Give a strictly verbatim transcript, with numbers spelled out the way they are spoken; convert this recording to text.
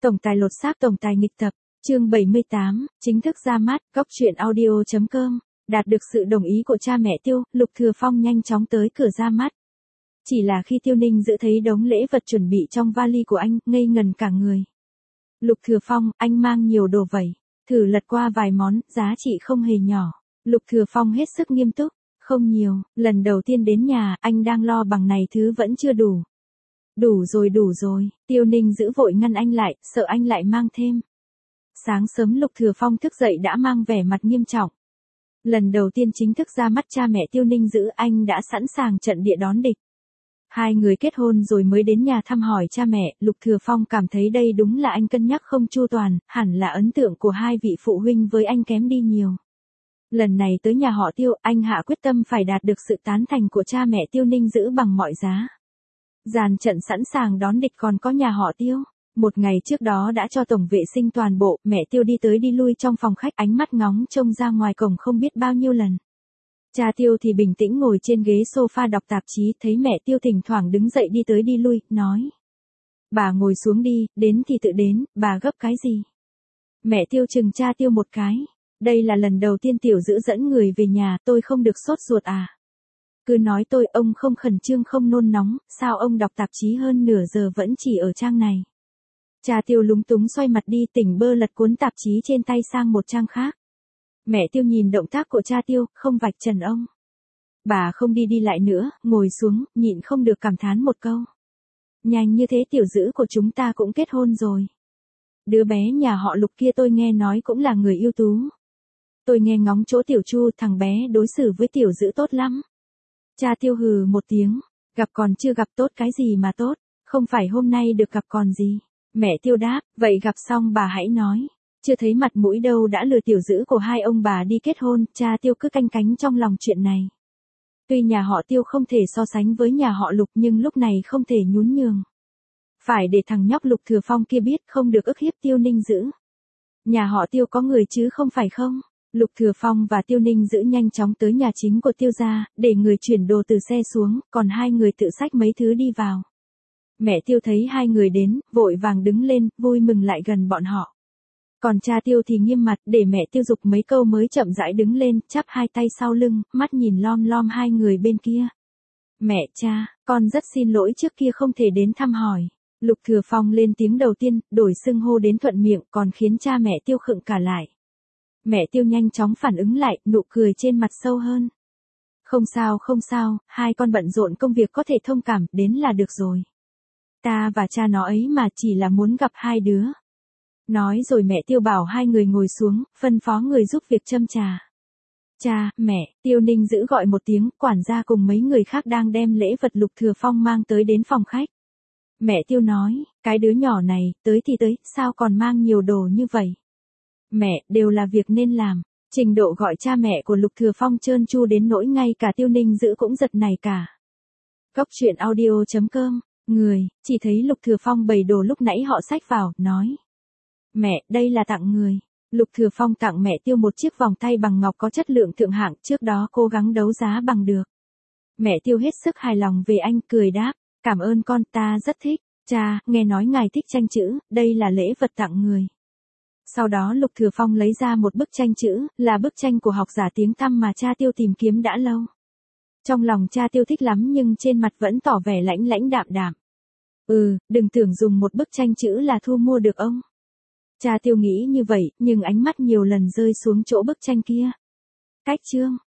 Tổng tài lột xác tổng tài nghịch tập, chương bảy mươi tám, chính thức ra mắt, góc truyện audio chấm com, đạt được sự đồng ý của cha mẹ Tiêu, Lục Thừa Phong nhanh chóng tới cửa ra mắt. Chỉ là khi Tiêu Ninh giữ thấy đống lễ vật chuẩn bị trong vali của anh, ngây ngần cả người. Lục Thừa Phong, anh mang nhiều đồ vậy. Thử lật qua vài món, giá trị không hề nhỏ. Lục Thừa Phong hết sức nghiêm túc, không nhiều, lần đầu tiên đến nhà, anh đang lo bằng này thứ vẫn chưa đủ. Đủ rồi đủ rồi, Tiêu Ninh giữ vội ngăn anh lại, sợ anh lại mang thêm. Sáng sớm Lục Thừa Phong thức dậy đã mang vẻ mặt nghiêm trọng. Lần đầu tiên chính thức ra mắt cha mẹ Tiêu Ninh giữ, anh đã sẵn sàng trận địa đón địch. Hai người kết hôn rồi mới đến nhà thăm hỏi cha mẹ, Lục Thừa Phong cảm thấy đây đúng là anh cân nhắc không chu toàn, hẳn là ấn tượng của hai vị phụ huynh với anh kém đi nhiều. Lần này tới nhà họ Tiêu, anh hạ quyết tâm phải đạt được sự tán thành của cha mẹ Tiêu Ninh giữ bằng mọi giá. Dàn trận sẵn sàng đón địch còn có nhà họ Tiêu. Một ngày trước đó đã cho tổng vệ sinh toàn bộ, mẹ Tiêu đi tới đi lui trong phòng khách, ánh mắt ngóng trông ra ngoài cổng không biết bao nhiêu lần. Cha Tiêu thì bình tĩnh ngồi trên ghế sofa đọc tạp chí, thấy mẹ Tiêu thỉnh thoảng đứng dậy đi tới đi lui, nói. Bà ngồi xuống đi, đến thì tự đến, bà gấp cái gì? Mẹ Tiêu chừng cha Tiêu một cái. Đây là lần đầu tiên tiểu giữ dẫn người về nhà, tôi không được sốt ruột à? Cứ nói tôi, ông không khẩn trương không nôn nóng, sao ông đọc tạp chí hơn nửa giờ vẫn chỉ ở trang này? Cha Tiêu lúng túng xoay mặt đi, tỉnh bơ lật cuốn tạp chí trên tay sang một trang khác. Mẹ Tiêu nhìn động tác của cha Tiêu, không vạch trần ông. Bà không đi đi lại nữa, ngồi xuống, nhịn không được cảm thán một câu. Nhanh như thế tiểu giữ của chúng ta cũng kết hôn rồi. Đứa bé nhà họ Lục kia tôi nghe nói cũng là người ưu tú. Tôi nghe ngóng chỗ tiểu Chu, thằng bé đối xử với tiểu giữ tốt lắm. Cha Tiêu hừ một tiếng, gặp còn chưa gặp tốt cái gì mà tốt, không phải hôm nay được gặp còn gì. Mẹ Tiêu đáp, vậy gặp xong bà hãy nói. Chưa thấy mặt mũi đâu đã lừa tiểu giữ của hai ông bà đi kết hôn, cha Tiêu cứ canh cánh trong lòng chuyện này. Tuy nhà họ Tiêu không thể so sánh với nhà họ Lục nhưng lúc này không thể nhún nhường. Phải để thằng nhóc Lục Thừa Phong kia biết không được ức hiếp Tiêu Ninh giữ. Nhà họ Tiêu có người chứ không phải không? Lục Thừa Phong và Tiêu Ninh giữ nhanh chóng tới nhà chính của Tiêu gia, để người chuyển đồ từ xe xuống, còn hai người tự xách mấy thứ đi vào. Mẹ Tiêu thấy hai người đến, vội vàng đứng lên, vui mừng lại gần bọn họ. Còn cha Tiêu thì nghiêm mặt, để mẹ Tiêu giục mấy câu mới chậm rãi đứng lên, chắp hai tay sau lưng, mắt nhìn lom lom hai người bên kia. Mẹ, cha, con rất xin lỗi trước kia không thể đến thăm hỏi. Lục Thừa Phong lên tiếng đầu tiên, đổi xưng hô đến thuận miệng, còn khiến cha mẹ Tiêu khựng cả lại. Mẹ Tiêu nhanh chóng phản ứng lại, nụ cười trên mặt sâu hơn. Không sao không sao, hai con bận rộn công việc có thể thông cảm, đến là được rồi. Ta và cha nó ấy mà chỉ là muốn gặp hai đứa. Nói rồi mẹ Tiêu bảo hai người ngồi xuống, phân phó người giúp việc châm trà. Cha, mẹ, Tiêu Ninh giữ gọi một tiếng, quản gia cùng mấy người khác đang đem lễ vật Lục Thừa Phong mang tới đến phòng khách. Mẹ Tiêu nói, cái đứa nhỏ này, tới thì tới, sao còn mang nhiều đồ như vậy? Mẹ, đều là việc nên làm. Trình độ gọi cha mẹ của Lục Thừa Phong trơn tru đến nỗi ngay cả Tiêu Ninh giữ cũng giật nảy cả. Góc truyện audio chấm com, người, chỉ thấy Lục Thừa Phong bày đồ lúc nãy họ xách vào, nói. Mẹ, đây là tặng người. Lục Thừa Phong tặng mẹ Tiêu một chiếc vòng tay bằng ngọc có chất lượng thượng hạng, trước đó cố gắng đấu giá bằng được. Mẹ Tiêu hết sức hài lòng về anh, cười đáp, cảm ơn con, ta rất thích. Cha, nghe nói ngài thích tranh chữ, đây là lễ vật tặng người. Sau đó Lục Thừa Phong lấy ra một bức tranh chữ, là bức tranh của học giả tiếng tăm mà cha Tiêu tìm kiếm đã lâu. Trong lòng cha Tiêu thích lắm nhưng trên mặt vẫn tỏ vẻ lãnh lãnh đạm đạm. Ừ, đừng tưởng dùng một bức tranh chữ là thu mua được ông. Cha Tiêu nghĩ như vậy, nhưng ánh mắt nhiều lần rơi xuống chỗ bức tranh kia. Cách chương,